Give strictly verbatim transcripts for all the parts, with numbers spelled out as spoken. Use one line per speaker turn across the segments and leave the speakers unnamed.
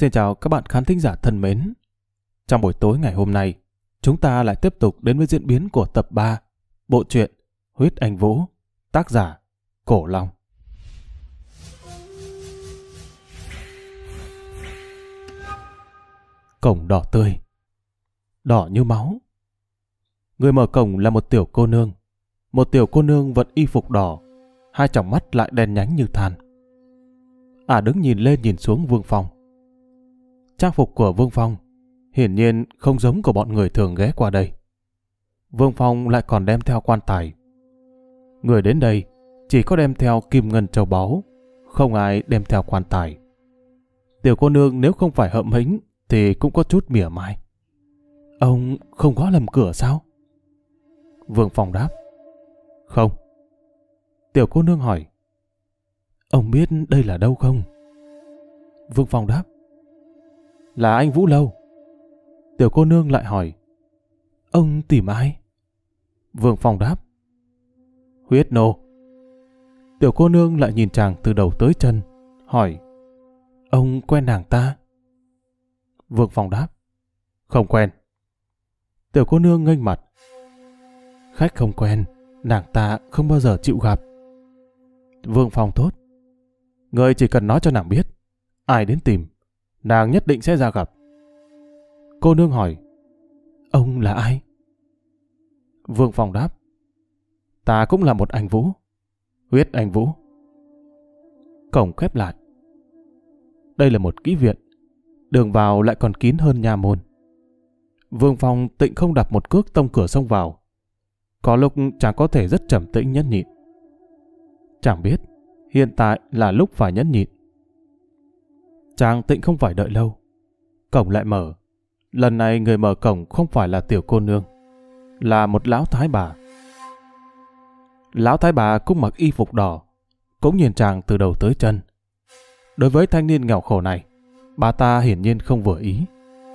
Xin chào các bạn khán thính giả thân mến. Trong buổi tối ngày hôm nay, chúng ta lại tiếp tục đến với diễn biến của tập ba, bộ truyện Huyết Anh Vũ, tác giả Cổ Long. Cổng đỏ tươi, đỏ như máu. Người mở cổng là một tiểu cô nương. Một tiểu cô nương vận y phục đỏ, hai tròng mắt lại đen nhánh như than. Ả à đứng nhìn lên nhìn xuống Vương Phong. Trang phục của Vương Phong hiển nhiên không giống của bọn người thường ghé qua đây. Vương Phong lại còn đem theo quan tài. Người đến đây chỉ có đem theo kim ngân châu báu, không ai đem theo quan tài. Tiểu cô nương nếu không phải hậm hĩnh thì cũng có chút mỉa mai. Ông không có lầm cửa sao? Vương Phong đáp. Không. Tiểu cô nương hỏi. Ông biết đây là đâu không? Vương Phong đáp. Là anh Vũ Lâu. Tiểu cô nương lại hỏi. Ông tìm ai? Vương Phong đáp. Huyết nô. Tiểu cô nương lại nhìn chàng từ đầu tới chân, hỏi. Ông quen nàng ta? Vương Phong đáp. Không quen. Tiểu cô nương nghênh mặt. Khách không quen, nàng ta không bao giờ chịu gặp. Vương Phong thốt. Người chỉ cần nói cho nàng biết, ai đến tìm, nàng nhất định sẽ ra gặp. Cô nương hỏi. Ông là ai? Vương Phong đáp. Ta cũng là một anh Vũ. Huyết Anh Vũ. Cổng khép lại. Đây là một kỹ viện, đường vào lại còn kín hơn nha môn. Vương Phong tịnh không đạp một cước tông cửa xông vào. Có lúc chàng có thể rất trầm tĩnh nhẫn nhịn. Chàng biết hiện tại là lúc phải nhẫn nhịn. Chàng tịnh không phải đợi lâu. Cổng lại mở. Lần này người mở cổng không phải là tiểu cô nương, là một lão thái bà. Lão thái bà cũng mặc y phục đỏ, cũng nhìn chàng từ đầu tới chân. Đối với thanh niên nghèo khổ này, bà ta hiển nhiên không vừa ý.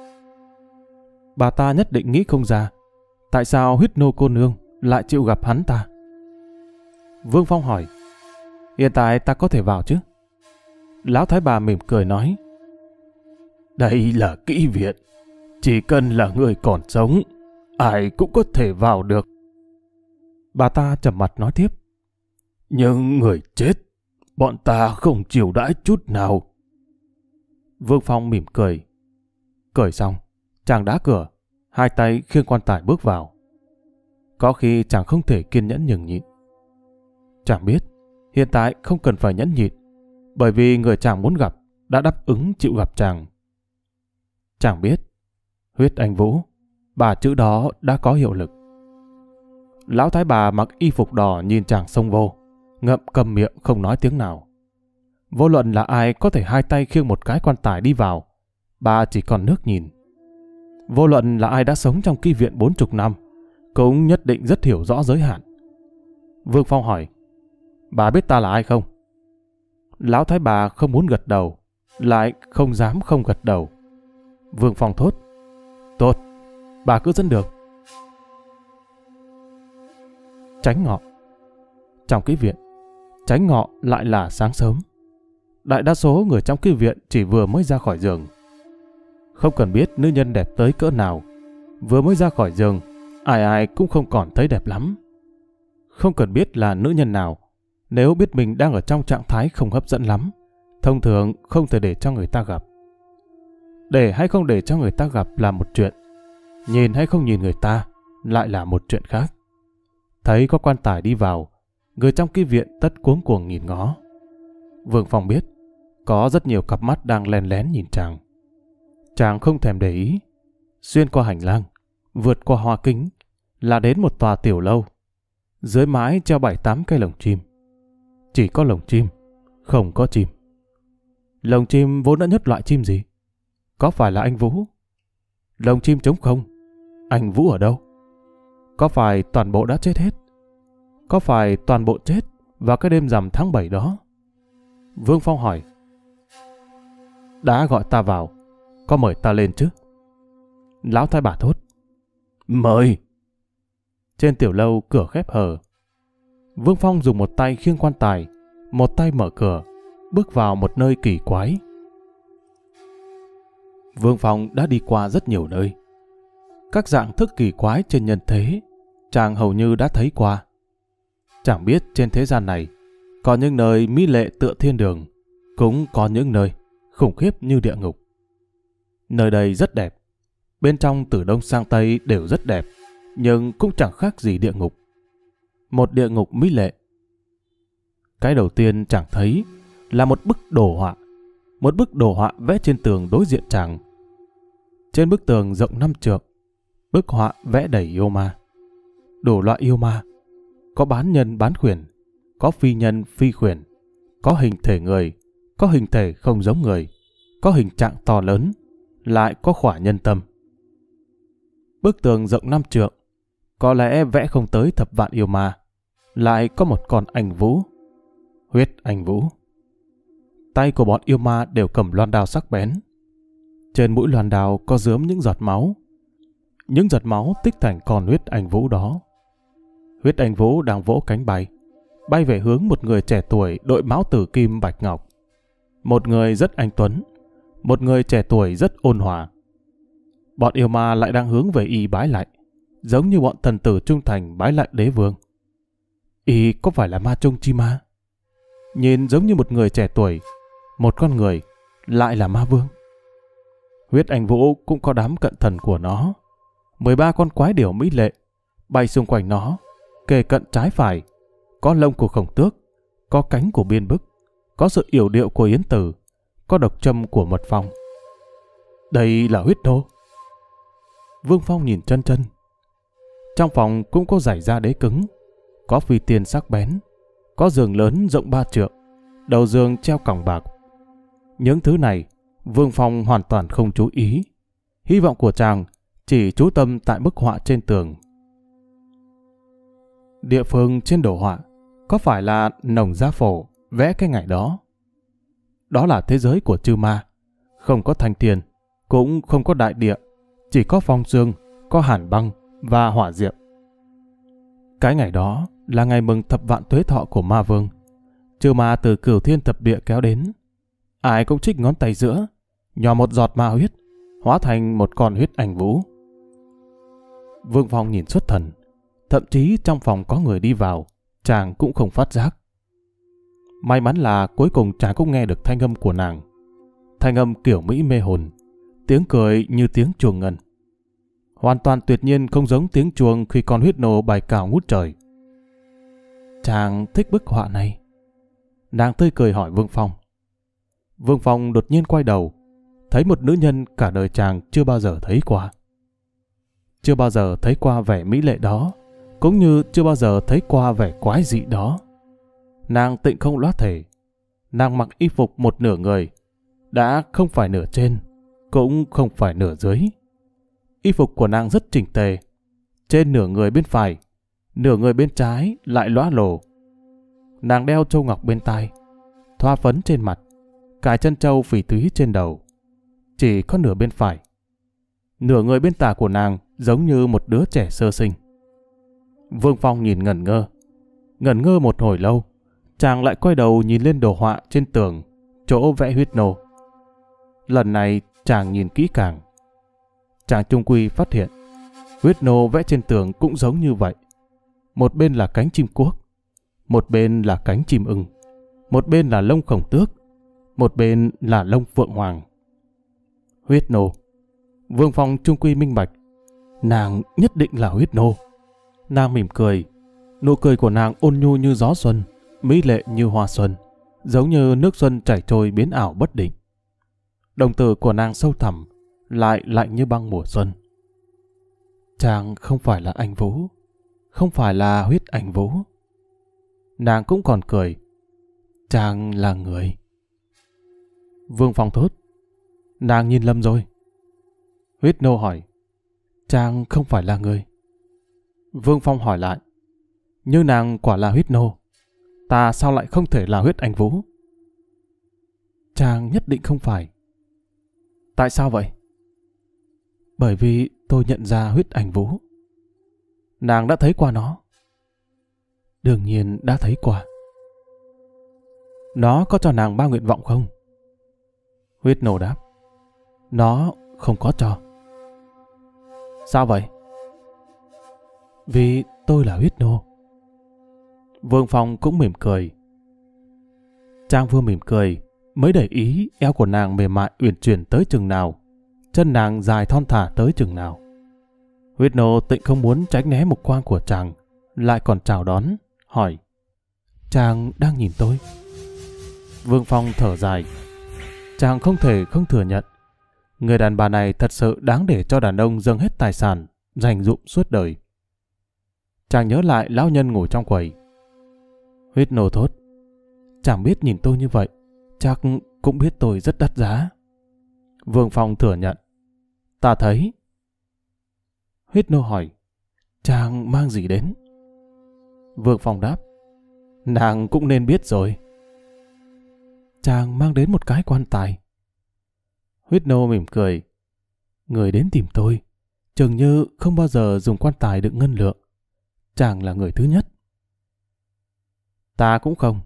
Bà ta nhất định nghĩ không ra tại sao Huyết nô cô nương lại chịu gặp hắn ta. Vương Phong hỏi. Hiện tại ta có thể vào chứ? Lão thái bà mỉm cười nói. Đây là kỹ viện, chỉ cần là người còn sống, ai cũng có thể vào được. Bà ta trầm mặt nói tiếp. Nhưng người chết, bọn ta không chiều đãi chút nào. Vương Phong mỉm cười. Cười xong, chàng đá cửa, hai tay khiêng quan tài bước vào. Có khi chàng không thể kiên nhẫn nhường nhịn. Chàng biết hiện tại không cần phải nhẫn nhịn, bởi vì người chàng muốn gặp đã đáp ứng chịu gặp chàng. Chàng biết Huyết Anh Vũ, bà chữ đó đã có hiệu lực. Lão thái bà mặc y phục đỏ nhìn chàng xông vô, ngậm cầm miệng không nói tiếng nào. Vô luận là ai có thể hai tay khiêng một cái quan tài đi vào, bà chỉ còn nước nhìn. Vô luận là ai đã sống trong kỹ viện bốn chục năm, cũng nhất định rất hiểu rõ giới hạn. Vương Phong hỏi. Bà biết ta là ai không? Lão thái bà không muốn gật đầu, lại không dám không gật đầu. Vương Phong thốt. Tốt, bà cứ dẫn đường. Chánh ngọ. Trong kỹ viện, chánh ngọ lại là sáng sớm. Đại đa số người trong kỹ viện chỉ vừa mới ra khỏi giường. Không cần biết nữ nhân đẹp tới cỡ nào, vừa mới ra khỏi giường, ai ai cũng không còn thấy đẹp lắm. Không cần biết là nữ nhân nào, nếu biết mình đang ở trong trạng thái không hấp dẫn lắm, thông thường không thể để cho người ta gặp. Để hay không để cho người ta gặp là một chuyện, nhìn hay không nhìn người ta lại là một chuyện khác. Thấy có quan tài đi vào, người trong kỹ viện tất cuống cuồng nhìn ngó. Vương Phong biết có rất nhiều cặp mắt đang lén lén nhìn chàng. Chàng không thèm để ý. Xuyên qua hành lang, vượt qua hoa kính, là đến một tòa tiểu lâu. Dưới mái treo bảy tám cây lồng chim. Chỉ có lồng chim, không có chim. Lồng chim vốn đã nhất loại chim gì? Có phải là anh Vũ? Lồng chim trống không, anh Vũ ở đâu? Có phải toàn bộ đã chết hết? Có phải toàn bộ chết vào cái đêm rằm tháng bảy đó? Vương Phong hỏi. Đã gọi ta vào, có mời ta lên chứ? Lão thái bà thốt. Mời. Trên tiểu lâu cửa khép hờ. Vương Phong dùng một tay khiêng quan tài, một tay mở cửa, bước vào một nơi kỳ quái. Vương Phong đã đi qua rất nhiều nơi. Các dạng thức kỳ quái trên nhân thế, chàng hầu như đã thấy qua. Chẳng biết trên thế gian này, có những nơi mỹ lệ tựa thiên đường, cũng có những nơi khủng khiếp như địa ngục. Nơi đây rất đẹp, bên trong từ đông sang tây đều rất đẹp, nhưng cũng chẳng khác gì địa ngục. Một địa ngục mỹ lệ. Cái đầu tiên chàng thấy là một bức đồ họa. Một bức đồ họa vẽ trên tường đối diện chàng. Trên bức tường rộng năm trượng, bức họa vẽ đầy yêu ma. Đủ loại yêu ma. Có bán nhân bán khuyển, có phi nhân phi khuyển, có hình thể người, có hình thể không giống người, có hình trạng to lớn, lại có khỏa nhân tâm. Bức tường rộng năm trượng, có lẽ vẽ không tới thập vạn yêu ma, lại có một con ảnh vũ, huyết ảnh vũ. Tay của bọn yêu ma đều cầm loan đao sắc bén. Trên mũi loan đao có rớm những giọt máu. Những giọt máu tích thành con huyết ảnh vũ đó. Huyết ảnh vũ đang vỗ cánh bay, bay về hướng một người trẻ tuổi đội mão tử kim bạch ngọc. Một người rất anh tuấn, một người trẻ tuổi rất ôn hòa. Bọn yêu ma lại đang hướng về y bái lại, giống như bọn thần tử trung thành bái lại đế vương. Y có phải là ma trung chi ma? Nhìn giống như một người trẻ tuổi, một con người lại là ma vương. Huyết ảnh vũ cũng có đám cận thần của nó. mười ba con quái điểu mỹ lệ bay xung quanh nó, kề cận trái phải. Có lông của khổng tước, có cánh của biên bức, có sự yểu điệu của yến tử, có độc châm của mật phong. Đây là huyết nô. Vương Phong nhìn chân chân. Trong phòng cũng có giày da đế cứng, có phi tiên sắc bén, có giường lớn rộng ba trượng, đầu giường treo còng bạc. Những thứ này Vương Phong hoàn toàn không chú ý. Hy vọng của chàng chỉ chú tâm tại bức họa trên tường. Địa phương trên đồ họa có phải là Nồng Gia Phổ vẽ cái ngày đó? Đó là thế giới của chư ma, không có thanh tiền, cũng không có đại địa, chỉ có phong sương, có hàn băng và hỏa diệm. Cái ngày đó là ngày mừng thập vạn tuế thọ của ma vương. Chư ma từ cửu thiên thập địa kéo đến. Ai cũng trích ngón tay giữa, nhỏ một giọt ma huyết, hóa thành một con huyết ảnh vũ. Vương Phong nhìn xuất thần, thậm chí trong phòng có người đi vào, chàng cũng không phát giác. May mắn là cuối cùng chàng cũng nghe được thanh âm của nàng. Thanh âm kiểu mỹ mê hồn, tiếng cười như tiếng chuông ngân. Hoàn toàn tuyệt nhiên không giống tiếng chuông khi con huyết nô bài cào ngút trời. Chàng thích bức họa này. Nàng tươi cười hỏi Vương Phong. Vương Phong đột nhiên quay đầu, thấy một nữ nhân cả đời chàng chưa bao giờ thấy qua. Chưa bao giờ thấy qua vẻ mỹ lệ đó, cũng như chưa bao giờ thấy qua vẻ quái dị đó. Nàng tịnh không loát thể. Nàng mặc y phục một nửa người, đã không phải nửa trên, cũng không phải nửa dưới. Y phục của nàng rất chỉnh tề, trên nửa người bên phải, nửa người bên trái lại lóa lổ. Nàng đeo châu ngọc bên tai, thoa phấn trên mặt, cài chân châu phỉ thúy trên đầu. Chỉ có nửa bên phải. Nửa người bên tả của nàng giống như một đứa trẻ sơ sinh. Vương Phong nhìn ngẩn ngơ. Ngẩn ngơ một hồi lâu, chàng lại quay đầu nhìn lên đồ họa trên tường, chỗ vẽ huyết nô. Lần này chàng nhìn kỹ càng. Chàng chung quy phát hiện, huyết nô vẽ trên tường cũng giống như vậy. Một bên là cánh chim cuốc, một bên là cánh chim ưng, một bên là lông khổng tước, một bên là lông phượng hoàng. Huyết nô. Vương Phong chung quy minh bạch, nàng nhất định là huyết nô. Nàng mỉm cười, nụ cười của nàng ôn nhu như gió xuân, mỹ lệ như hoa xuân, giống như nước xuân chảy trôi biến ảo bất định. Đồng tử của nàng sâu thẳm, lại lạnh như băng mùa xuân. Chàng không phải là anh Vũ, không phải là huyết ảnh Vũ. Nàng cũng còn cười, chàng là người. Vương Phong thốt, nàng nhìn lầm rồi. Huyết nô hỏi, chàng không phải là người. Vương Phong hỏi lại, như nàng quả là huyết nô, ta sao lại không thể là huyết ảnh Vũ? Chàng nhất định không phải. Tại sao vậy? Bởi vì tôi nhận ra huyết ảnh Vũ. Nàng đã thấy qua nó. Đương nhiên đã thấy qua. Nó có cho nàng ba nguyện vọng không? Huyết nô đáp, nó không có cho. Sao vậy? Vì tôi là huyết nô. Vương Phong cũng mỉm cười. Chàng vừa mỉm cười, mới để ý eo của nàng mềm mại uyển chuyển tới chừng nào, chân nàng dài thon thả tới chừng nào. Huyết nô tịnh không muốn tránh né mục quang của chàng, lại còn chào đón, hỏi: Chàng đang nhìn tôi? Vương Phong thở dài. Chàng không thể không thừa nhận, người đàn bà này thật sự đáng để cho đàn ông dâng hết tài sản, dành dụm suốt đời. Chàng nhớ lại lão nhân ngồi trong quầy. Huyết nô thốt: Chàng biết nhìn tôi như vậy, chắc cũng biết tôi rất đắt giá. Vương Phong thừa nhận: Ta thấy. Huyết nô hỏi: Chàng mang gì đến? Vương Phong đáp: Nàng cũng nên biết rồi. Chàng mang đến một cái quan tài. Huyết nô mỉm cười: Người đến tìm tôi chừng như không bao giờ dùng quan tài đựng ngân lượng. Chàng là người thứ nhất. Ta cũng không.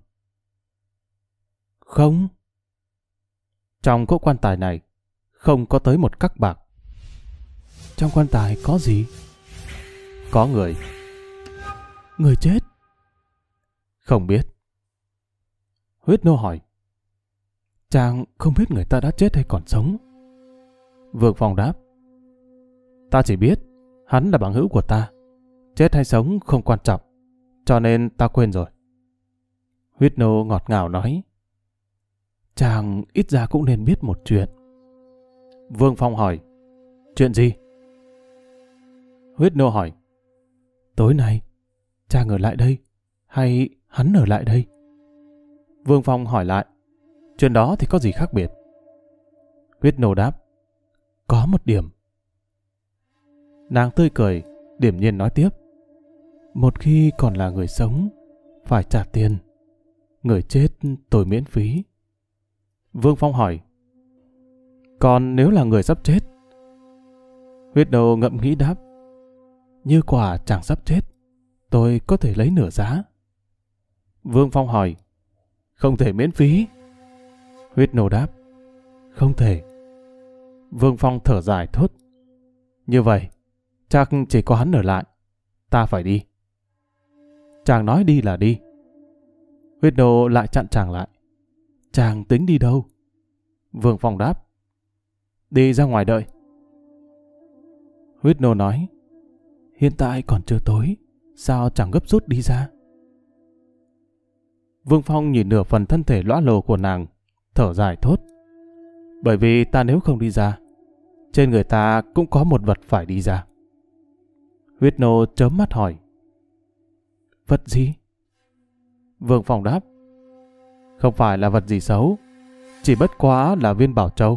Không. Trong cỗ quan tài này không có tới một cắc bạc. Trong quan tài có gì? Có người. Người chết? Không biết. Huyết nô hỏi: Chàng không biết người ta đã chết hay còn sống? Vương Phong đáp: Ta chỉ biết hắn là bằng hữu của ta. Chết hay sống không quan trọng, cho nên ta quên rồi. Huyết nô ngọt ngào nói: Chàng ít ra cũng nên biết một chuyện. Vương Phong hỏi: Chuyện gì? Huyết nô hỏi: Tối nay chàng ở lại đây hay hắn ở lại đây? Vương Phong hỏi lại: Chuyện đó thì có gì khác biệt? Huyết nô đáp: Có một điểm. Nàng tươi cười, điềm nhiên nói tiếp: Một khi còn là người sống, phải trả tiền. Người chết tôi miễn phí. Vương Phong hỏi: Còn nếu là người sắp chết? Huyết nô ngậm nghĩ đáp: Như quả chàng sắp chết, tôi có thể lấy nửa giá. Vương Phong hỏi: Không thể miễn phí? Huyết nô đáp: Không thể. Vương Phong thở dài thốt: Như vậy chắc chỉ có hắn ở lại. Ta phải đi. Chàng nói đi là đi. Huyết nô lại chặn chàng lại: Chàng tính đi đâu? Vương Phong đáp: Đi ra ngoài đợi. Huyết nô nói: Hiện tại còn chưa tối, sao chẳng gấp rút đi ra? Vương Phong nhìn nửa phần thân thể lõa lồ của nàng, thở dài thốt: Bởi vì ta nếu không đi ra, trên người ta cũng có một vật phải đi ra. Huyết nô chớm mắt hỏi: Vật gì? Vương Phong đáp: Không phải là vật gì xấu, chỉ bất quá là viên bảo châu.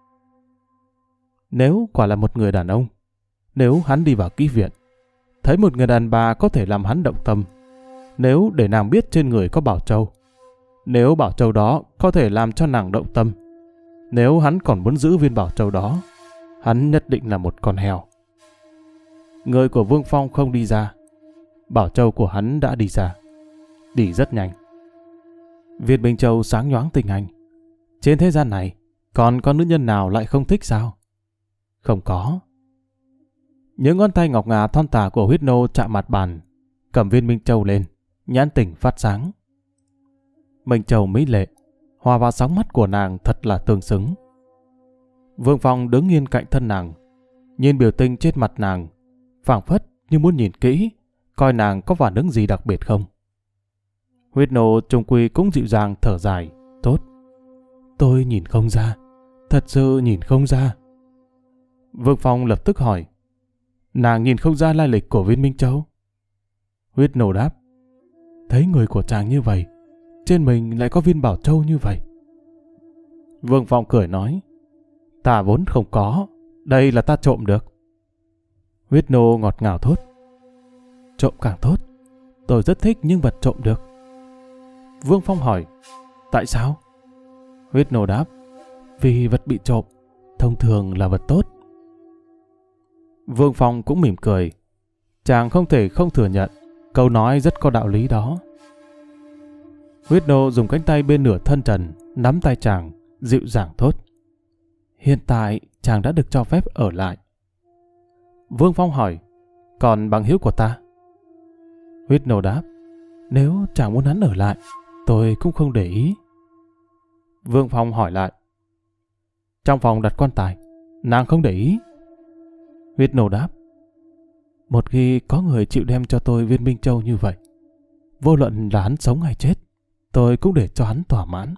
Nếu quả là một người đàn ông, nếu hắn đi vào kỹ viện, thấy một người đàn bà có thể làm hắn động tâm, nếu để nàng biết trên người có bảo châu, nếu bảo châu đó có thể làm cho nàng động tâm, nếu hắn còn muốn giữ viên bảo châu đó, hắn nhất định là một con heo. Người của Vương Phong không đi ra, bảo châu của hắn đã đi ra, đi rất nhanh. Viên Minh Châu sáng nhoáng tình anh. Trên thế gian này còn có nữ nhân nào lại không thích sao? Không có. Những ngón tay ngọc ngà thon thả của Huyết nô chạm mặt bàn, cầm viên Minh Châu lên, nhãn tỉnh phát sáng. Minh Châu mỹ lệ, hòa vào sóng mắt của nàng thật là tương xứng. Vương Phong đứng nghiêng cạnh thân nàng, nhìn biểu tình trên mặt nàng, phảng phất như muốn nhìn kỹ, coi nàng có phản ứng gì đặc biệt không. Huyết nô trung quy cũng dịu dàng thở dài, tốt. Tôi nhìn không ra, thật sự nhìn không ra. Vương Phong lập tức hỏi: Nàng nhìn không ra lai lịch của viên Minh Châu? Huyết nô đáp: Thấy người của chàng như vậy, trên mình lại có viên bảo châu như vậy. Vương Phong cười nói: Ta vốn không có, đây là ta trộm được. Huyết nô ngọt ngào thốt: Trộm càng tốt, tôi rất thích những vật trộm được. Vương Phong hỏi: Tại sao? Huyết nô đáp: Vì vật bị trộm thông thường là vật tốt. Vương Phong cũng mỉm cười. Chàng không thể không thừa nhận câu nói rất có đạo lý đó. Huyết nô dùng cánh tay bên nửa thân trần nắm tay chàng, dịu dàng thốt: Hiện tại chàng đã được cho phép ở lại. Vương Phong hỏi, còn bằng hữu của ta? Huyết Nô đáp, nếu chàng muốn hắn ở lại, tôi cũng không để ý. Vương Phong hỏi lại, trong phòng đặt quan tài, nàng không để ý? Huyết Nô đáp, một khi có người chịu đem cho tôi viên Minh Châu như vậy, vô luận là hắn sống hay chết, tôi cũng để cho hắn thỏa mãn.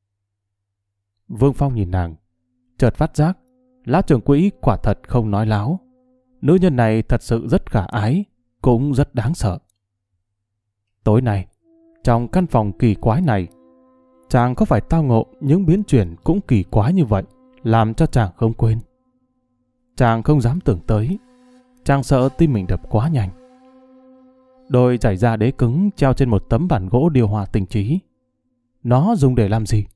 Vương Phong nhìn nàng, chợt phát giác, lão trưởng quỹ quả thật không nói láo. Nữ nhân này thật sự rất khả ái, cũng rất đáng sợ. Tối nay, trong căn phòng kỳ quái này, chàng có phải tao ngộ những biến chuyển cũng kỳ quái như vậy, làm cho chàng không quên. Chàng không dám tưởng tới, chàng sợ tim mình đập quá nhanh. Đôi giày da đế cứng treo trên một tấm bản gỗ điều hòa tinh trí. Nó dùng để làm gì?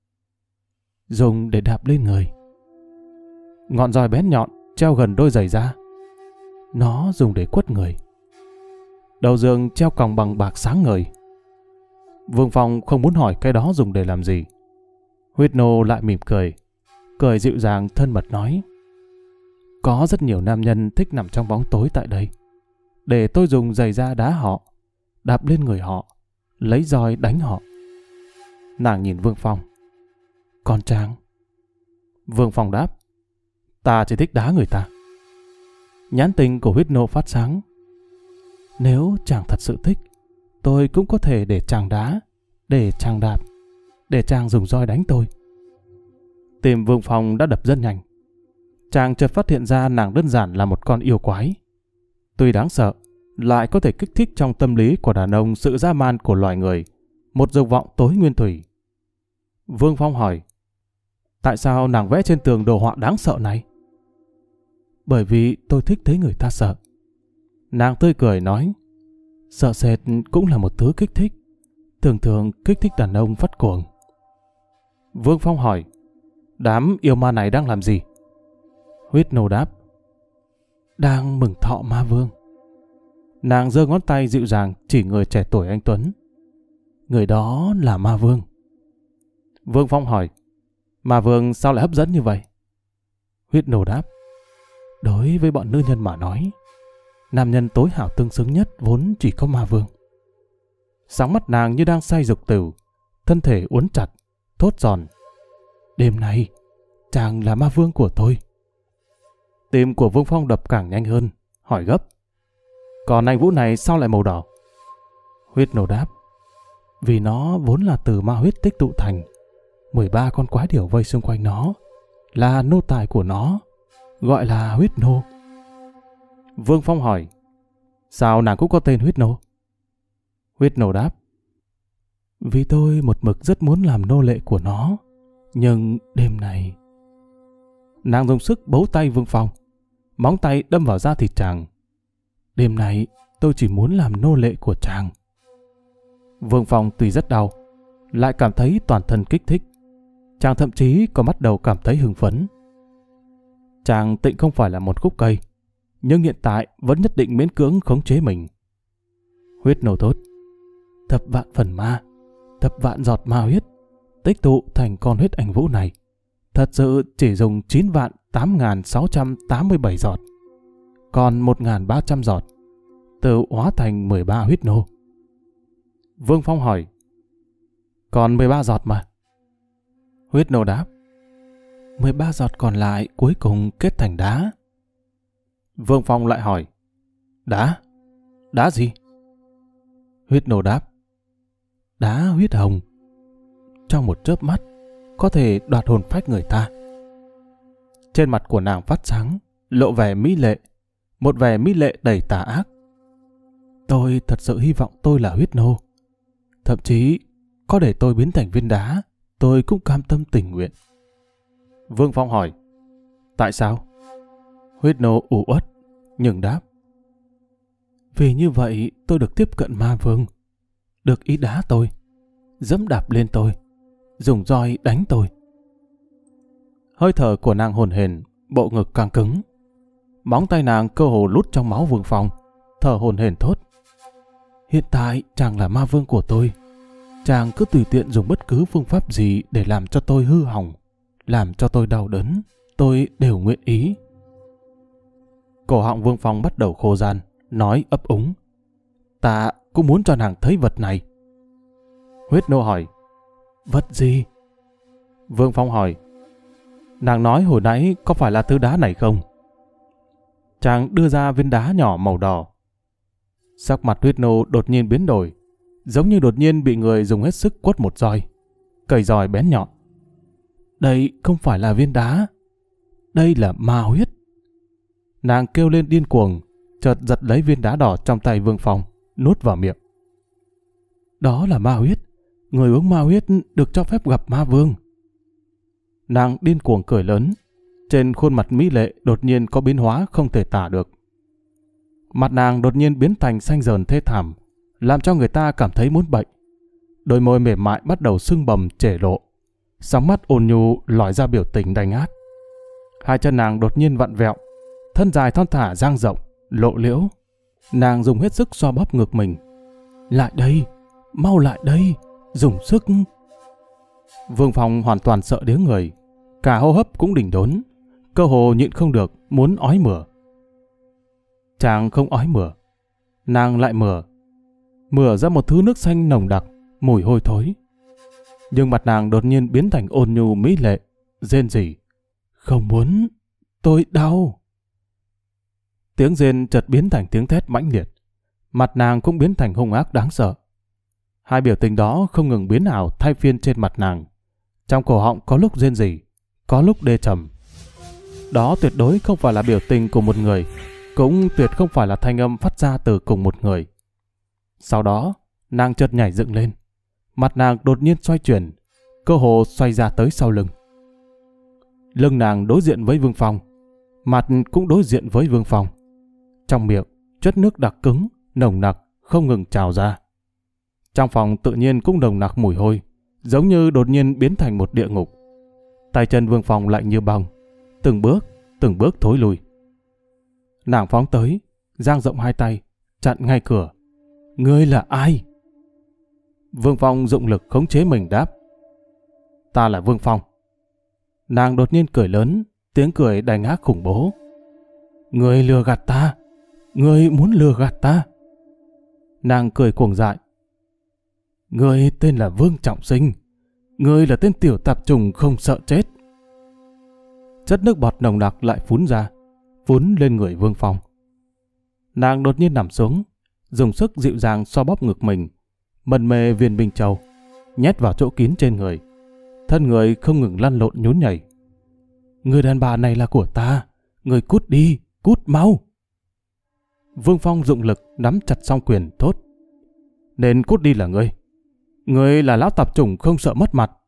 Dùng để đạp lên người. Ngọn roi bén nhọn treo gần đôi giày da. Nó dùng để quất người. Đầu giường treo còng bằng bạc sáng ngời. Vương Phong không muốn hỏi cái đó dùng để làm gì. Huyết Nô lại mỉm cười, cười dịu dàng thân mật nói, có rất nhiều nam nhân thích nằm trong bóng tối tại đây, để tôi dùng giày da đá họ, đạp lên người họ, lấy roi đánh họ. Nàng nhìn Vương Phong, còn chàng? Vương Phong đáp, ta chỉ thích đá người ta. Nhãn tình của Huyết Nô phát sáng. Nếu chàng thật sự thích, tôi cũng có thể để chàng đá, để chàng đạp, để chàng dùng roi đánh tôi. Tim Vương Phong đã đập rất nhanh. Chàng chợt phát hiện ra nàng đơn giản là một con yêu quái. Tuy đáng sợ, lại có thể kích thích trong tâm lý của đàn ông sự dã man của loài người, một dục vọng tối nguyên thủy. Vương Phong hỏi, tại sao nàng vẽ trên tường đồ họa đáng sợ này? Bởi vì tôi thích thấy người ta sợ. Nàng tươi cười nói, sợ sệt cũng là một thứ kích thích, thường thường kích thích đàn ông phát cuồng. Vương Phong hỏi, đám yêu ma này đang làm gì? Huyết Nô đáp, đang mừng thọ ma vương. Nàng giơ ngón tay dịu dàng chỉ người trẻ tuổi anh tuấn. Người đó là ma vương. Vương Phong hỏi, ma vương sao lại hấp dẫn như vậy? Huyết Nô đáp, đối với bọn nữ nhân mà nói, nam nhân tối hảo tương xứng nhất vốn chỉ có ma vương. Sáng mắt nàng như đang say dục tửu, thân thể uốn chặt, thốt giòn, đêm nay chàng là ma vương của tôi. Tim của Vương Phong đập càng nhanh hơn, hỏi gấp, còn anh vũ này sao lại màu đỏ? Huyết Nô đáp, vì nó vốn là từ ma huyết tích tụ thành. mười ba con quái điểu vây xung quanh nó, là nô tài của nó, gọi là Huyết Nô. Vương Phong hỏi, sao nàng cũng có tên Huyết Nô? Huyết Nô đáp, vì tôi một mực rất muốn làm nô lệ của nó, nhưng đêm này... Nàng dùng sức bấu tay Vương Phong, móng tay đâm vào da thịt chàng. Đêm này tôi chỉ muốn làm nô lệ của chàng. Vương Phong tuy rất đau, lại cảm thấy toàn thân kích thích. Chàng thậm chí còn bắt đầu cảm thấy hưng phấn. Chàng tịnh không phải là một khúc cây, nhưng hiện tại vẫn nhất định miễn cưỡng khống chế mình. Huyết Nô thốt, thập vạn phần ma, thập vạn giọt ma huyết, tích tụ thành con huyết ảnh vũ này, thật sự chỉ dùng chín vạn tám nghìn sáu trăm tám mươi bảy giọt, còn một nghìn ba trăm giọt, tự hóa thành mười ba huyết nô. Vương Phong hỏi, còn mười ba giọt mà? Huyết Nô đáp, mười ba giọt còn lại cuối cùng kết thành đá. Vương Phong lại hỏi, đá? Đá gì? Huyết Nô đáp, đá huyết hồng. Trong một chớp mắt, có thể đoạt hồn phách người ta. Trên mặt của nàng phát sáng, lộ vẻ mỹ lệ, một vẻ mỹ lệ đầy tà ác. Tôi thật sự hy vọng tôi là Huyết Nô. Thậm chí, có để tôi biến thành viên đá, tôi cũng cam tâm tình nguyện. Vương Phong hỏi, tại sao? Huyết Nô ủ uất, nhưng đáp, vì như vậy tôi được tiếp cận ma vương, được ý đá tôi, dẫm đạp lên tôi, dùng roi đánh tôi. Hơi thở của nàng hồn hển, bộ ngực càng cứng. Móng tay nàng cơ hồ lút trong máu Vương Phong, thở hồn hển thốt, hiện tại chàng là ma vương của tôi. Chàng cứ tùy tiện dùng bất cứ phương pháp gì để làm cho tôi hư hỏng, làm cho tôi đau đớn, tôi đều nguyện ý. Cổ họng Vương Phong bắt đầu khô ran, nói ấp úng. Ta cũng muốn cho nàng thấy vật này. Huyết Nô hỏi, vật gì? Vương Phong hỏi, nàng nói hồi nãy có phải là thứ đá này không? Chàng đưa ra viên đá nhỏ màu đỏ. Sắc mặt Huyết Nô đột nhiên biến đổi, giống như đột nhiên bị người dùng hết sức quất một roi, cầy roi bén nhọn. Đây không phải là viên đá, đây là ma huyết. Nàng kêu lên điên cuồng, chợt giật lấy viên đá đỏ trong tay Vương Phong, nuốt vào miệng. Đó là ma huyết, người uống ma huyết được cho phép gặp ma vương. Nàng điên cuồng cười lớn, trên khuôn mặt mỹ lệ đột nhiên có biến hóa không thể tả được. Mặt nàng đột nhiên biến thành xanh dờn thê thảm, làm cho người ta cảm thấy muốn bệnh. Đôi môi mềm mại bắt đầu sưng bầm trể lộ, sóng mắt ôn nhu lòi ra biểu tình đanh ác. Hai chân nàng đột nhiên vặn vẹo, thân dài thon thả dang rộng, lộ liễu. Nàng dùng hết sức xoa bóp ngực mình. Lại đây, mau lại đây, dùng sức. Vương Phong hoàn toàn sợ đến người, cả hô hấp cũng đỉnh đốn, cơ hồ nhịn không được muốn ói mửa. Chàng không ói mửa, nàng lại mửa, mửa ra một thứ nước xanh nồng đặc, mùi hôi thối. Nhưng mặt nàng đột nhiên biến thành ôn nhu mỹ lệ, rên rỉ. Không muốn, tôi đau. Tiếng rên chợt biến thành tiếng thét mãnh liệt, mặt nàng cũng biến thành hung ác đáng sợ. Hai biểu tình đó không ngừng biến ảo thay phiên trên mặt nàng. Trong cổ họng có lúc rên rỉ, có lúc đê trầm. Đó tuyệt đối không phải là biểu tình của một người, cũng tuyệt không phải là thanh âm phát ra từ cùng một người. Sau đó, nàng chợt nhảy dựng lên. Mặt nàng đột nhiên xoay chuyển, cơ hồ xoay ra tới sau lưng. Lưng nàng đối diện với Vương Phong, mặt cũng đối diện với Vương Phong. Trong miệng, chất nước đặc cứng, nồng nặc, không ngừng trào ra. Trong phòng tự nhiên cũng nồng nặc mùi hôi, giống như đột nhiên biến thành một địa ngục. Tay chân Vương Phong lạnh như băng, từng bước, từng bước thối lui. Nàng phóng tới, dang rộng hai tay, chặn ngay cửa. Ngươi là ai? Vương Phong dụng lực khống chế mình đáp. Ta là Vương Phong. Nàng đột nhiên cười lớn, tiếng cười đành ác khủng bố. Ngươi lừa gạt ta, ngươi muốn lừa gạt ta. Nàng cười cuồng dại. Ngươi tên là Vương Trọng Sinh, ngươi là tên tiểu tạp trùng không sợ chết. Chất nước bọt nồng đặc lại phún ra, phún lên người Vương Phong. Nàng đột nhiên nằm xuống, dùng sức dịu dàng xoa bóp ngực mình, mần mê viên Minh Châu, nhét vào chỗ kín trên người. Thân người không ngừng lăn lộn nhún nhảy. Người đàn bà này là của ta, người cút đi, cút mau. Vương Phong dụng lực nắm chặt song quyền thốt. Nên cút đi là ngươi. Ngươi là lão tạp chủng không sợ mất mặt.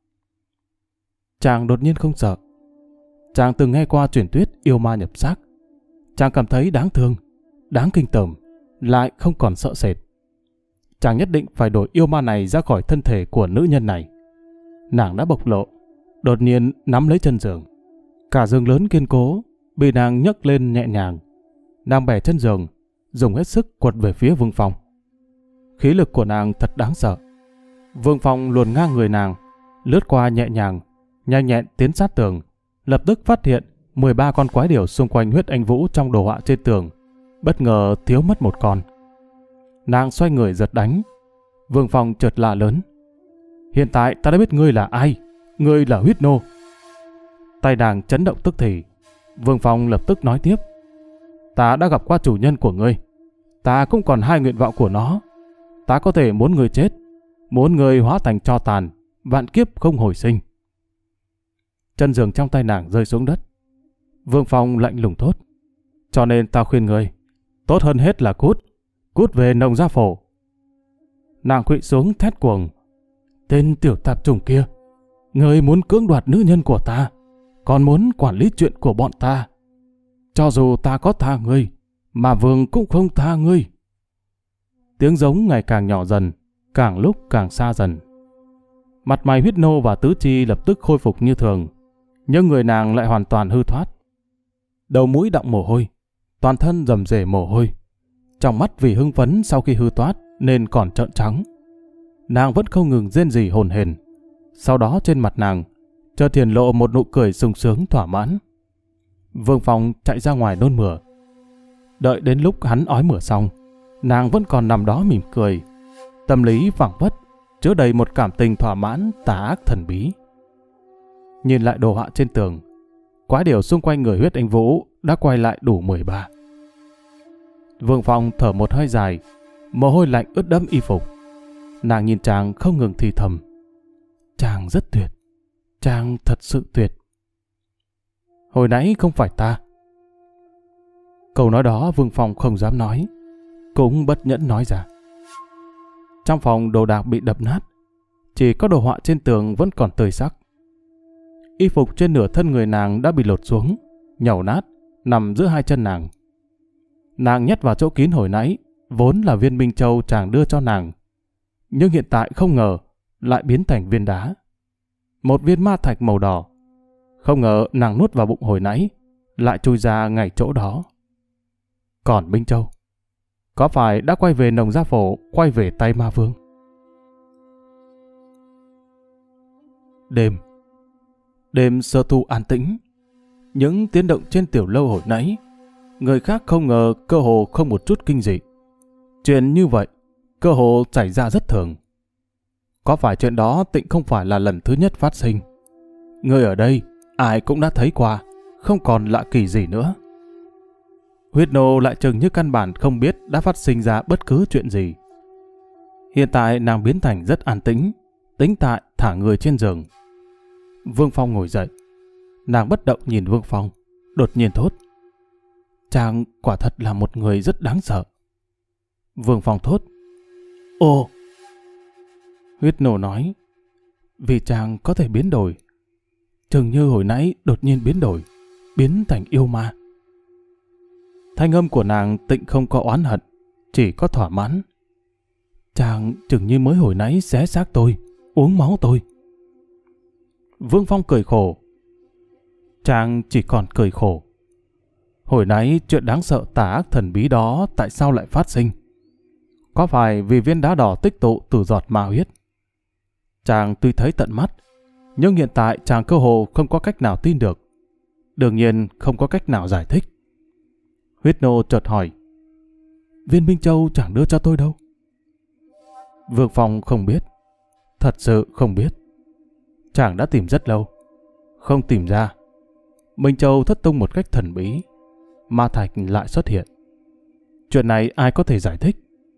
Chàng đột nhiên không sợ. Chàng từng nghe qua truyền thuyết yêu ma nhập xác. Chàng cảm thấy đáng thương, đáng kinh tởm, lại không còn sợ sệt. Chàng nhất định phải đổi yêu ma này ra khỏi thân thể của nữ nhân này. Nàng đã bộc lộ, đột nhiên nắm lấy chân giường. Cả giường lớn kiên cố, bị nàng nhấc lên nhẹ nhàng. Nàng bẻ chân giường, dùng hết sức quật về phía Vương Phong. Khí lực của nàng thật đáng sợ. Vương Phong luồn ngang người nàng, lướt qua nhẹ nhàng, nhanh nhẹn tiến sát tường, lập tức phát hiện mười ba con quái điểu xung quanh huyết anh vũ trong đồ họa trên tường, bất ngờ thiếu mất một con. Nàng xoay người giật đánh. Vương Phong chợt la lớn. Hiện tại ta đã biết ngươi là ai, ngươi là Huyết Nô. Tay nàng chấn động tức thì. Vương Phong lập tức nói tiếp. Ta đã gặp qua chủ nhân của ngươi, ta cũng còn hai nguyện vọng của nó. Ta có thể muốn ngươi chết, muốn ngươi hóa thành tro tàn, vạn kiếp không hồi sinh. Chân giường trong tay nàng rơi xuống đất. Vương Phong lạnh lùng thốt. Cho nên ta khuyên ngươi, tốt hơn hết là cút, cút về Nông Gia Phổ. Nàng khuỵu xuống thét cuồng. Tên tiểu tạp chủng kia, ngươi muốn cưỡng đoạt nữ nhân của ta, còn muốn quản lý chuyện của bọn ta. Cho dù ta có tha ngươi, mà vương cũng không tha ngươi. Tiếng giống ngày càng nhỏ dần, càng lúc càng xa dần. Mặt mày Huyết Nô và tứ chi lập tức khôi phục như thường, nhưng người nàng lại hoàn toàn hư thoát. Đầu mũi đọng mồ hôi, toàn thân rầm rề mồ hôi. Trong mắt vì hưng phấn sau khi hư thoát nên còn trợn trắng. Nàng vẫn không ngừng rên rỉ hồn hển. Sau đó trên mặt nàng chợt hiện lộ một nụ cười sung sướng thỏa mãn. Vương Phong chạy ra ngoài nôn mửa. Đợi đến lúc hắn ói mửa xong, nàng vẫn còn nằm đó mỉm cười. Tâm lý phảng phất, chứa đầy một cảm tình thỏa mãn tà ác thần bí. Nhìn lại đồ họa trên tường, quái điều xung quanh người Huyết Anh Vũ đã quay lại đủ mười ba. Vương Phong thở một hơi dài, mồ hôi lạnh ướt đẫm y phục. Nàng nhìn chàng không ngừng thì thầm. Chàng rất tuyệt, chàng thật sự tuyệt. Hồi nãy không phải ta. Câu nói đó Vương Phong không dám nói, cũng bất nhẫn nói ra. Trong phòng đồ đạc bị đập nát, chỉ có đồ họa trên tường vẫn còn tươi sắc. Y phục trên nửa thân người nàng đã bị lột xuống, nhàu nát, nằm giữa hai chân nàng. Nàng nhét vào chỗ kín hồi nãy, vốn là viên minh châu chàng đưa cho nàng. Nhưng hiện tại không ngờ, lại biến thành viên đá. Một viên ma thạch màu đỏ. Không ngờ nàng nuốt vào bụng hồi nãy, lại chui ra ngay chỗ đó. Còn Minh Châu, có phải đã quay về Nồng Gia Phổ, quay về tay ma vương? Đêm. Đêm sơ thu an tĩnh. Những tiếng động trên tiểu lâu hồi nãy, người khác không ngờ cơ hồ không một chút kinh dị. Chuyện như vậy, cơ hồ xảy ra rất thường. Có phải chuyện đó tịnh không phải là lần thứ nhất phát sinh. Người ở đây, ai cũng đã thấy qua, không còn lạ kỳ gì nữa. Huyết nô lại chừng như căn bản không biết đã phát sinh ra bất cứ chuyện gì. Hiện tại nàng biến thành rất an tĩnh, tĩnh tại thả người trên giường. Vương Phong ngồi dậy. Nàng bất động nhìn Vương Phong, đột nhiên thốt. Chàng quả thật là một người rất đáng sợ. Vương Phong thốt. Ồ! Huyết nô nói. Vì chàng có thể biến đổi. Chừng như hồi nãy đột nhiên biến đổi, biến thành yêu ma. Thanh âm của nàng tịnh không có oán hận, chỉ có thỏa mãn. Chàng chừng như mới hồi nãy xé xác tôi, uống máu tôi. Vương Phong cười khổ. Chàng chỉ còn cười khổ. Hồi nãy chuyện đáng sợ tà ác thần bí đó tại sao lại phát sinh? Có phải vì viên đá đỏ tích tụ từ giọt ma huyết? Chàng tuy thấy tận mắt, nhưng hiện tại chàng cơ hồ không có cách nào tin được. Đương nhiên không có cách nào giải thích. Huyết nô chợt hỏi. Viên Minh Châu chẳng đưa cho tôi đâu. Vương Phong không biết. Thật sự không biết. Chàng đã tìm rất lâu, không tìm ra. Minh Châu thất tung một cách thần bí, ma thạch lại xuất hiện. Chuyện này ai có thể giải thích?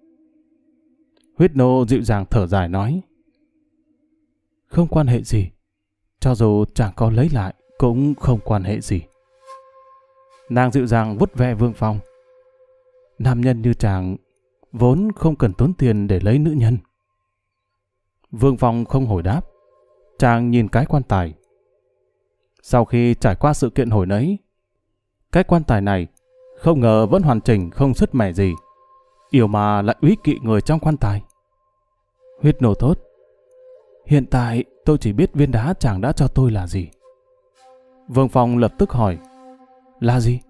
Huyết nô dịu dàng thở dài nói. Không quan hệ gì. Cho dù chàng có lấy lại cũng không quan hệ gì. Nàng dịu dàng vuốt ve Vương Phong. Nam nhân như chàng vốn không cần tốn tiền để lấy nữ nhân. Vương Phong không hồi đáp. Chàng nhìn cái quan tài. Sau khi trải qua sự kiện hồi nấy, cái quan tài này không ngờ vẫn hoàn chỉnh không sứt mẻ gì. Yêu mà lại úy kỵ người trong quan tài. Huyết nô thốt. Hiện tại tôi chỉ biết viên đá chàng đã cho tôi là gì. Vương Phong lập tức hỏi. Là gì?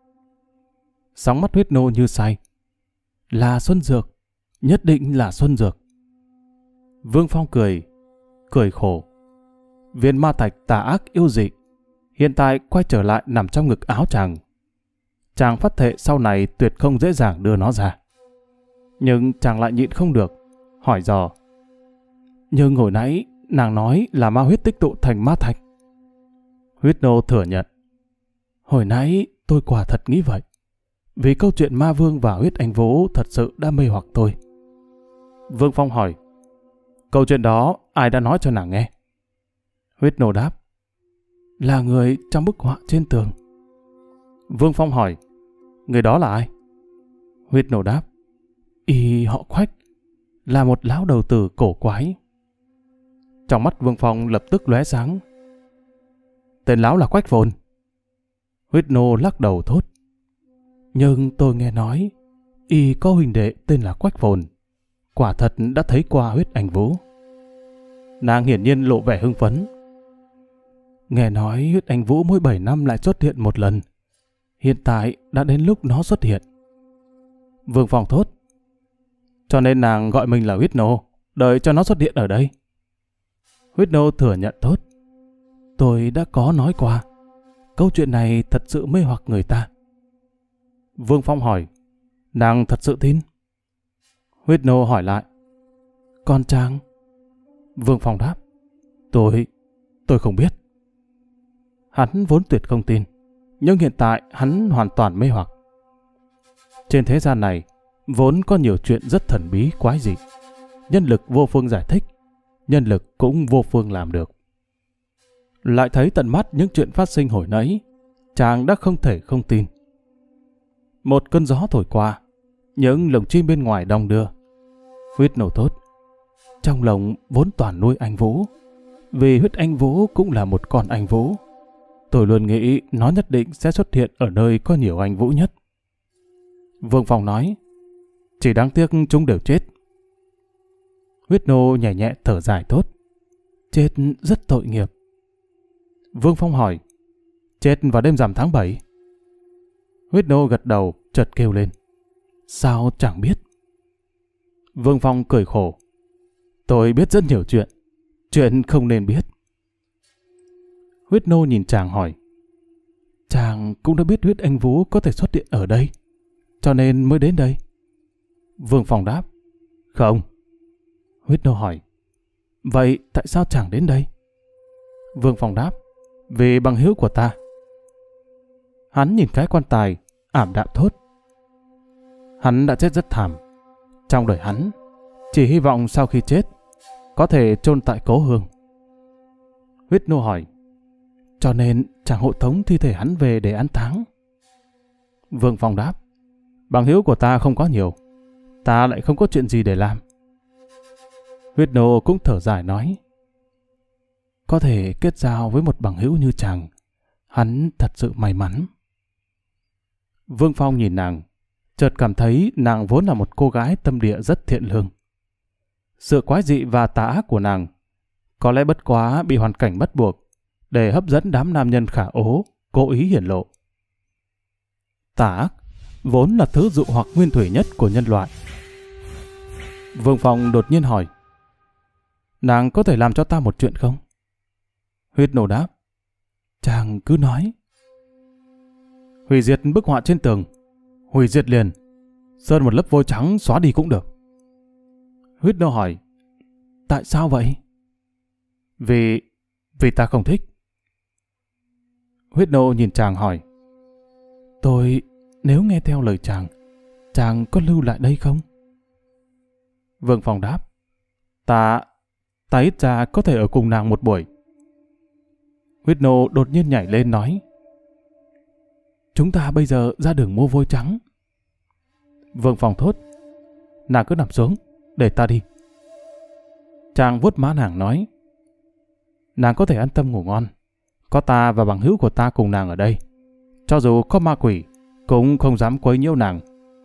Sóng mắt huyết nô như say. Là xuân dược. Nhất định là xuân dược. Vương Phong cười. Cười khổ. Viên ma thạch tà ác yêu dị hiện tại quay trở lại nằm trong ngực áo chàng. Chàng phát thệ sau này tuyệt không dễ dàng đưa nó ra. Nhưng chàng lại nhịn không được, hỏi dò. Nhưng hồi nãy nàng nói là ma huyết tích tụ thành ma thạch. Huyết nô thừa nhận. Hồi nãy tôi quả thật nghĩ vậy. Vì câu chuyện ma vương và Huyết Anh Vũ thật sự đã mê hoặc tôi. Vương Phong hỏi. Câu chuyện đó ai đã nói cho nàng nghe? Huyết nô đáp. Là người trong bức họa trên tường. Vương Phong hỏi. Người đó là ai? Huyết nô đáp. Y họ Quách, là một lão đầu tử cổ quái. Trong mắt Vương Phong lập tức lóe sáng. Tên lão là Quách Phồn. Huyết nô lắc đầu thốt. Nhưng tôi nghe nói y có huynh đệ tên là Quách Phồn. Quả thật đã thấy qua Huyết Anh Vũ. Nàng hiển nhiên lộ vẻ hưng phấn. Nghe nói Huyết Anh Vũ mỗi bảy năm lại xuất hiện một lần. Hiện tại đã đến lúc nó xuất hiện. Vương Phong thốt. Cho nên nàng gọi mình là Huyết nô, đợi cho nó xuất hiện ở đây. Huyết nô thừa nhận thốt. Tôi đã có nói qua. câu chuyện này thật sự mê hoặc người ta. Vương Phong hỏi, nàng thật sự tin? Huyết Nô hỏi lại, còn chàng? Vương Phong đáp, tôi, tôi không biết. Hắn vốn tuyệt không tin, nhưng hiện tại hắn hoàn toàn mê hoặc. Trên thế gian này, vốn có nhiều chuyện rất thần bí quái dị. Nhân lực vô phương giải thích, nhân lực cũng vô phương làm được. Lại thấy tận mắt những chuyện phát sinh hồi nãy, chàng đã không thể không tin. Một cơn gió thổi qua, những lồng chim bên ngoài đong đưa. Huyết Nô thốt, trong lồng vốn toàn nuôi anh Vũ, vì huyết anh Vũ cũng là một con anh Vũ. Tôi luôn nghĩ nó nhất định sẽ xuất hiện ở nơi có nhiều anh Vũ nhất. Vương Phong nói, chỉ đáng tiếc chúng đều chết. Huyết Nô nhẹ nhẹ thở dài thốt, chết rất tội nghiệp. Vương Phong hỏi, chết vào đêm rằm tháng bảy. Huyết Nô gật đầu, chợt kêu lên, sao chẳng biết. Vương Phong cười khổ, tôi biết rất nhiều chuyện, chuyện không nên biết. Huyết Nô nhìn chàng hỏi, chàng cũng đã biết huyết anh Vũ có thể xuất hiện ở đây, cho nên mới đến đây. Vương Phong đáp, không. Huyết Nô hỏi, vậy tại sao chàng đến đây? Vương Phong đáp, vì bằng hữu của ta. Hắn nhìn cái quan tài, ảm đạm thốt, hắn đã chết rất thảm. Trong đời hắn, chỉ hy vọng sau khi chết, có thể chôn tại cố hương. Huyết Nô hỏi, cho nên chàng hộ tống thi thể hắn về để an táng. Vương Phong đáp, bằng hữu của ta không có nhiều, ta lại không có chuyện gì để làm. Huyết Nô cũng thở dài nói, có thể kết giao với một bằng hữu như chàng, hắn thật sự may mắn. Vương Phong nhìn nàng, chợt cảm thấy nàng vốn là một cô gái tâm địa rất thiện lương. Sự quái dị và tà ác của nàng có lẽ bất quá bị hoàn cảnh bắt buộc để hấp dẫn đám nam nhân khả ố, cố ý hiển lộ. Tà ác vốn là thứ dụ hoặc nguyên thủy nhất của nhân loại. Vương Phong đột nhiên hỏi, nàng có thể làm cho ta một chuyện không? Huyết Nô đáp, chàng cứ nói. Hủy diệt bức họa trên tường, hủy diệt liền, sơn một lớp vôi trắng xóa đi cũng được. Huyết Nô hỏi, tại sao vậy? Vì, vì ta không thích. Huyết Nô nhìn chàng hỏi, tôi nếu nghe theo lời chàng, chàng có lưu lại đây không? Vương Phong đáp, ta, ta ít ra có thể ở cùng nàng một buổi. Huyết Nô đột nhiên nhảy lên nói, chúng ta bây giờ ra đường mua vôi trắng. Vương Phong thốt, nàng cứ nằm xuống, để ta đi. Chàng vuốt má nàng nói, nàng có thể an tâm ngủ ngon, có ta và bằng hữu của ta cùng nàng ở đây, cho dù có ma quỷ cũng không dám quấy nhiễu nàng.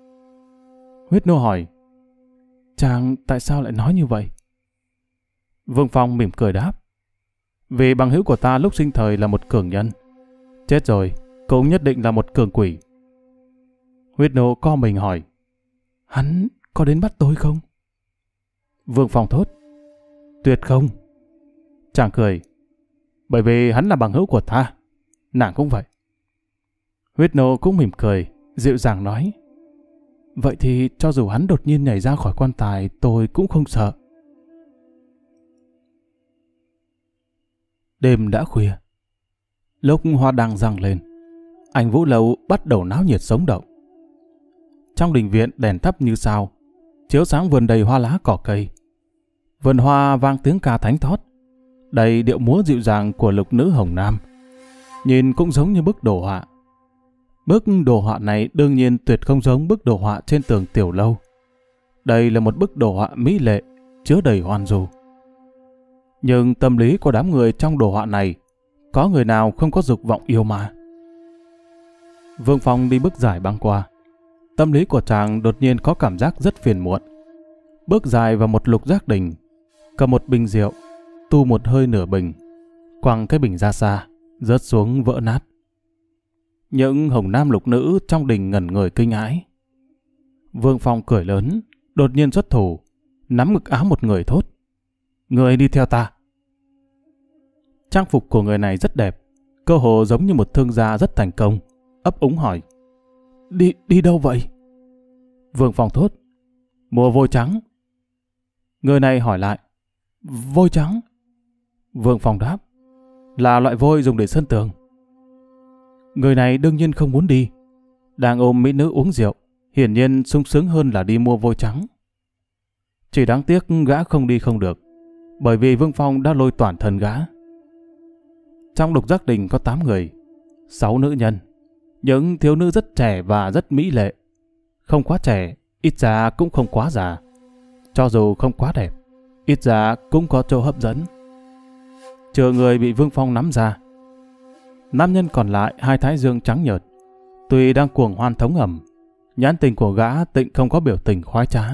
Huyết Nô hỏi, chàng tại sao lại nói như vậy? Vương Phong mỉm cười đáp, vì bằng hữu của ta lúc sinh thời là một cường nhân, chết rồi cũng nhất định là một cường quỷ. Huyết Nô co mình hỏi, hắn có đến bắt tôi không? Vương Phong thốt, tuyệt không. Chàng cười, bởi vì hắn là bằng hữu của ta, nàng cũng vậy. Huyết Nô cũng mỉm cười, dịu dàng nói, vậy thì cho dù hắn đột nhiên nhảy ra khỏi quan tài, tôi cũng không sợ. Đêm đã khuya, lúc hoa đăng răng lên, Anh Vũ Lâu bắt đầu náo nhiệt sống động. Trong đình viện đèn thắp như sao, chiếu sáng vườn đầy hoa lá cỏ cây. Vườn hoa vang tiếng ca thánh thót, đầy điệu múa dịu dàng của lục nữ Hồng Nam. Nhìn cũng giống như bức đồ họa. Bức đồ họa này đương nhiên tuyệt không giống bức đồ họa trên tường tiểu lâu. Đây là một bức đồ họa mỹ lệ, chứa đầy hoan du. Nhưng tâm lý của đám người trong đồ họa này, có người nào không có dục vọng yêu ma? Vương Phong đi bước dài băng qua. Tâm lý của chàng đột nhiên có cảm giác rất phiền muộn. Bước dài vào một lục giác đình, cầm một bình rượu, tu một hơi nửa bình, quăng cái bình ra xa, rớt xuống vỡ nát. Những hồng nam lục nữ trong đình ngẩn người kinh hãi. Vương Phong cười lớn, đột nhiên xuất thủ, nắm ngực áo một người thốt, người đi theo ta. Trang phục của người này rất đẹp, cơ hồ giống như một thương gia rất thành công, ấp úng hỏi. Đi, đi đâu vậy? Vương Phong thốt. Mua vôi trắng. Người này hỏi lại. Vôi trắng? Vương Phong đáp. Là loại vôi dùng để sơn tường. Người này đương nhiên không muốn đi. Đang ôm mỹ nữ uống rượu, hiển nhiên sung sướng hơn là đi mua vôi trắng. Chỉ đáng tiếc gã không đi không được, bởi vì Vương Phong đã lôi toàn thân gã. Trong Lục Giác Đình có tám người, sáu nữ nhân, những thiếu nữ rất trẻ và rất mỹ lệ. Không quá trẻ, ít ra cũng không quá già. Cho dù không quá đẹp, ít ra cũng có chỗ hấp dẫn. Chờ người bị Vương Phong nắm ra. Nam nhân còn lại hai thái dương trắng nhợt, tuy đang cuồng hoan thống ẩm, nhãn tình của gã tịnh không có biểu tình khoái trá.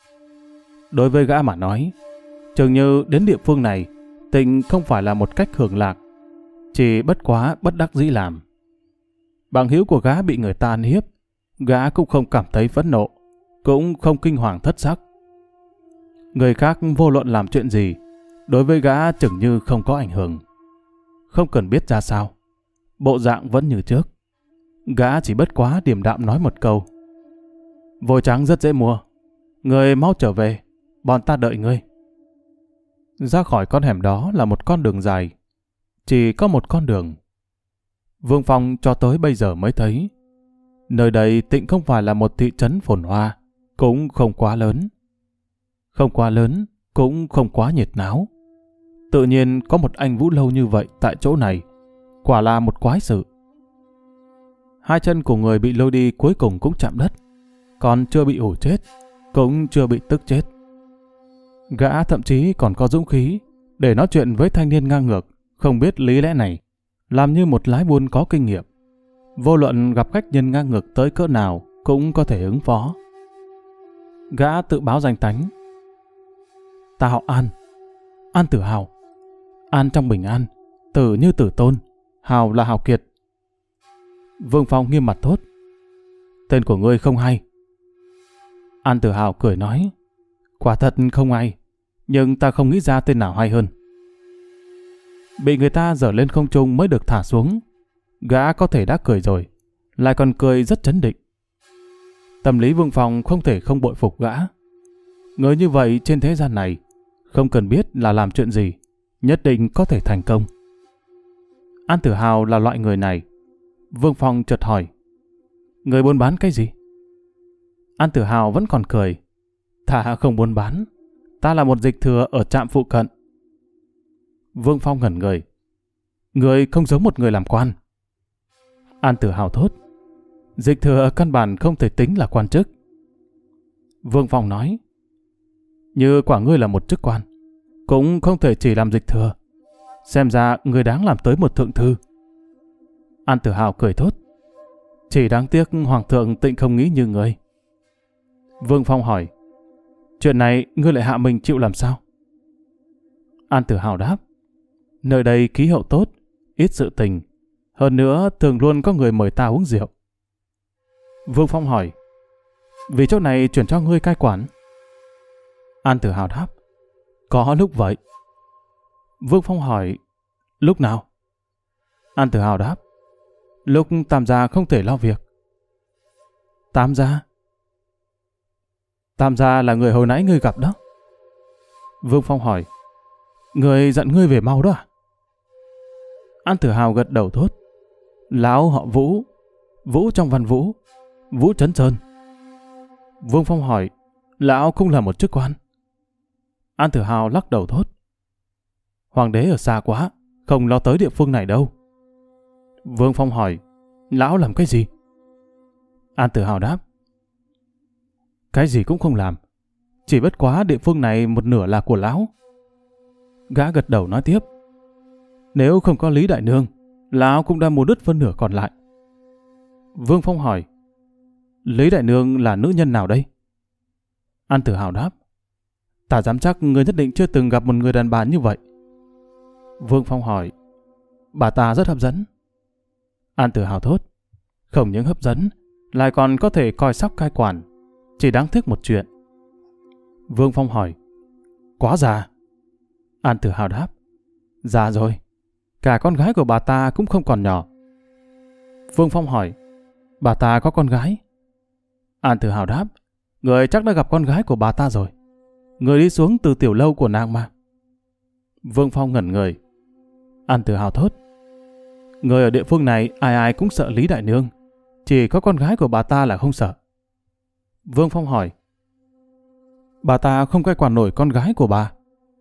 Đối với gã mà nói, chừng như đến địa phương này, tịnh không phải là một cách hưởng lạc, chỉ bất quá bất đắc dĩ làm. Bằng hữu của gã bị người ta ăn hiếp, gã cũng không cảm thấy phẫn nộ, cũng không kinh hoàng thất sắc. Người khác vô luận làm chuyện gì, đối với gã chừng như không có ảnh hưởng. Không cần biết ra sao, bộ dạng vẫn như trước. Gã chỉ bất quá điềm đạm nói một câu. Vôi trắng rất dễ mua, người mau trở về, bọn ta đợi ngươi. Ra khỏi con hẻm đó là một con đường dài, chỉ có một con đường. Vương Phong cho tới bây giờ mới thấy, nơi đây tịnh không phải là một thị trấn phồn hoa, cũng không quá lớn. Không quá lớn, cũng không quá nhiệt náo. Tự nhiên có một anh Vũ Lâu như vậy tại chỗ này, quả là một quái sự. Hai chân của người bị lôi đi cuối cùng cũng chạm đất, còn chưa bị ủ chết, cũng chưa bị tức chết. Gã thậm chí còn có dũng khí để nói chuyện với thanh niên ngang ngược, không biết lý lẽ này, làm như một lái buôn có kinh nghiệm. Vô luận gặp khách nhân ngang ngược tới cỡ nào cũng có thể ứng phó. Gã tự báo danh tánh. Ta họ An, An Tử Hào. An trong bình an, Tử như Tử Tôn, Hào là Hào Kiệt. Vương Phong nghiêm mặt thốt. Tên của ngươi không hay. An Tử Hào cười nói. Quả thật không hay, nhưng ta không nghĩ ra tên nào hay hơn. Bị người ta dở lên không trung mới được thả xuống. Gã có thể đã cười rồi, lại còn cười rất trấn định. Tâm lý Vương Phong không thể không bội phục gã. Người như vậy trên thế gian này, không cần biết là làm chuyện gì, nhất định có thể thành công. An Tử Hào là loại người này. Vương Phong chợt hỏi. Người buôn bán cái gì? An Tử Hào vẫn còn cười. Ta không buôn bán, ta là một dịch thừa ở trạm phụ cận. Vương Phong ngẩn người. Người không giống một người làm quan. An Tử Hào thốt. Dịch thừa căn bản không thể tính là quan chức. Vương Phong nói. Như quả ngươi là một chức quan, cũng không thể chỉ làm dịch thừa. Xem ra người đáng làm tới một thượng thư. An Tử Hào cười thốt. Chỉ đáng tiếc Hoàng thượng tịnh không nghĩ như ngươi. Vương Phong hỏi. Chuyện này ngươi lại hạ mình chịu làm sao? An Tử Hào đáp. Nơi đây khí hậu tốt, ít sự tình. Hơn nữa thường luôn có người mời ta uống rượu. Vương Phong hỏi. Vì chỗ này chuyển cho ngươi cai quản? An Tử Hào đáp. Có lúc vậy. Vương Phong hỏi. Lúc nào? An Tử Hào đáp. Lúc Tam gia không thể lo việc. Tam gia? Tam gia là người hồi nãy ngươi gặp đó. Vương Phong hỏi. Người giận ngươi về mau đó à? An Tử Hào gật đầu thốt. Lão họ Vũ, Vũ trong Văn Vũ, Vũ Trấn Sơn. Vương Phong hỏi. Lão cũng là một chức quan? An Tử Hào lắc đầu thốt. Hoàng đế ở xa quá, không lo tới địa phương này đâu. Vương Phong hỏi. Lão làm cái gì? An Tử Hào đáp. Cái gì cũng không làm, chỉ bất quá địa phương này một nửa là của lão. Gã gật đầu nói tiếp. Nếu không có Lý Đại Nương, lão cũng đã mua đứt phân nửa còn lại. Vương Phong hỏi. Lý Đại Nương là nữ nhân nào đây? An Tử Hào đáp. Ta dám chắc người nhất định chưa từng gặp một người đàn bà như vậy. Vương Phong hỏi. Bà ta rất hấp dẫn. An Tử Hào thốt. Không những hấp dẫn, lại còn có thể coi sóc cai quản. Chỉ đáng tiếc một chuyện. Vương Phong hỏi. Quá già? An Tử Hào đáp. Già rồi. Cả con gái của bà ta cũng không còn nhỏ. Vương Phong hỏi, bà ta có con gái? An Tử Hào đáp, người chắc đã gặp con gái của bà ta rồi. Người đi xuống từ tiểu lâu của nàng mà. Vương Phong ngẩn người. An Tử Hào thốt, người ở địa phương này ai ai cũng sợ Lý đại nương, chỉ có con gái của bà ta là không sợ. Vương Phong hỏi, bà ta không cai quản nổi con gái của bà?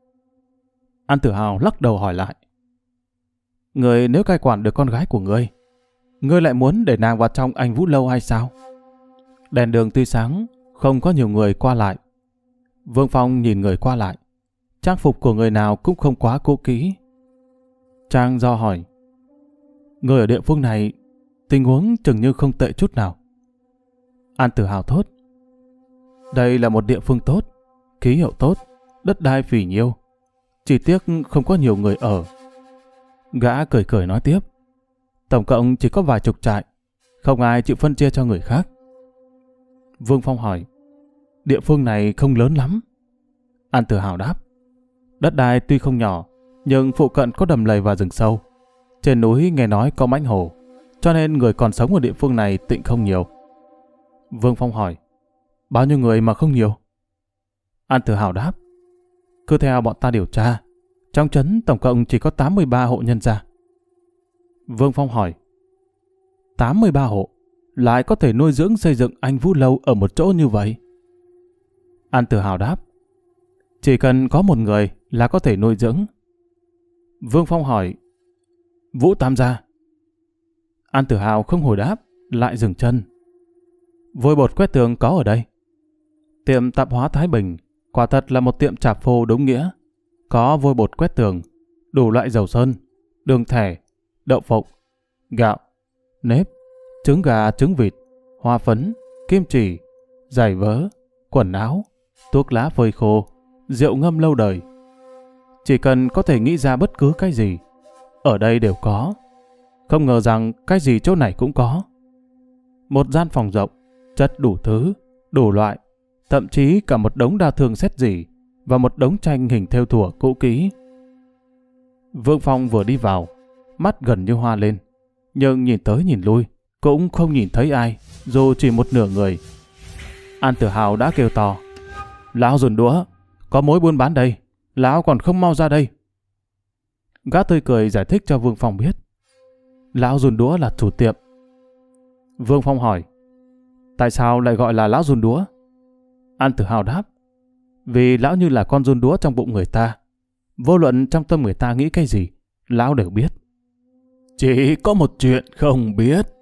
An Tử Hào lắc đầu hỏi lại, người nếu cai quản được con gái của ngươi, ngươi lại muốn để nàng vào trong Anh Vũ lâu hay sao? Đèn đường tuy sáng, không có nhiều người qua lại. Vương Phong nhìn người qua lại, trang phục của người nào cũng không quá cũ kỹ. Trang do hỏi, người ở địa phương này tình huống chừng như không tệ chút nào. An Tử Hào thốt, đây là một địa phương tốt, khí hậu tốt, đất đai phì nhiêu, chỉ tiếc không có nhiều người ở. Gã cười cười nói tiếp, tổng cộng chỉ có vài chục trại, không ai chịu phân chia cho người khác. Vương Phong hỏi, địa phương này không lớn lắm? An Tử Hào đáp, đất đai tuy không nhỏ, nhưng phụ cận có đầm lầy và rừng sâu. Trên núi nghe nói có mãnh hổ, cho nên người còn sống ở địa phương này tịnh không nhiều. Vương Phong hỏi, bao nhiêu người mà không nhiều? An Tử Hào đáp, cứ theo bọn ta điều tra, trong trấn tổng cộng chỉ có tám mươi ba hộ nhân gia. Vương Phong hỏi, tám mươi ba hộ lại có thể nuôi dưỡng xây dựng Anh Vũ lâu ở một chỗ như vậy? An Tử Hào đáp, chỉ cần có một người là có thể nuôi dưỡng. Vương Phong hỏi, Vũ Tam gia? An Tử Hào không hồi đáp, lại dừng chân. Vôi bột quét tường có ở đây. Tiệm tạp hóa Thái Bình quả thật là một tiệm trạp phô đúng nghĩa. Có vôi bột quét tường, đủ loại dầu sơn, đường thẻ, đậu phộng, gạo, nếp, trứng gà, trứng vịt, hoa phấn, kim chỉ, giày vớ, quần áo, thuốc lá phơi khô, rượu ngâm lâu đời. Chỉ cần có thể nghĩ ra bất cứ cái gì, ở đây đều có. Không ngờ rằng cái gì chỗ này cũng có. Một gian phòng rộng, chất đủ thứ, đủ loại, thậm chí cả một đống đa thương xét gì và một đống tranh hình thêu thủa cũ kỹ. Vương Phong vừa đi vào, mắt gần như hoa lên, nhưng nhìn tới nhìn lui cũng không nhìn thấy ai, dù chỉ một nửa người. An Tử Hào đã kêu to, lão dùn đũa, có mối buôn bán đây, lão còn không mau ra đây. Gã tươi cười giải thích cho Vương Phong biết, lão dùn đũa là chủ tiệm. Vương Phong hỏi, tại sao lại gọi là lão dùn đũa? An Tử Hào đáp, vì lão như là con giun đũa trong bụng người ta. Vô luận trong tâm người ta nghĩ cái gì, lão đều biết. Chỉ có một chuyện không biết.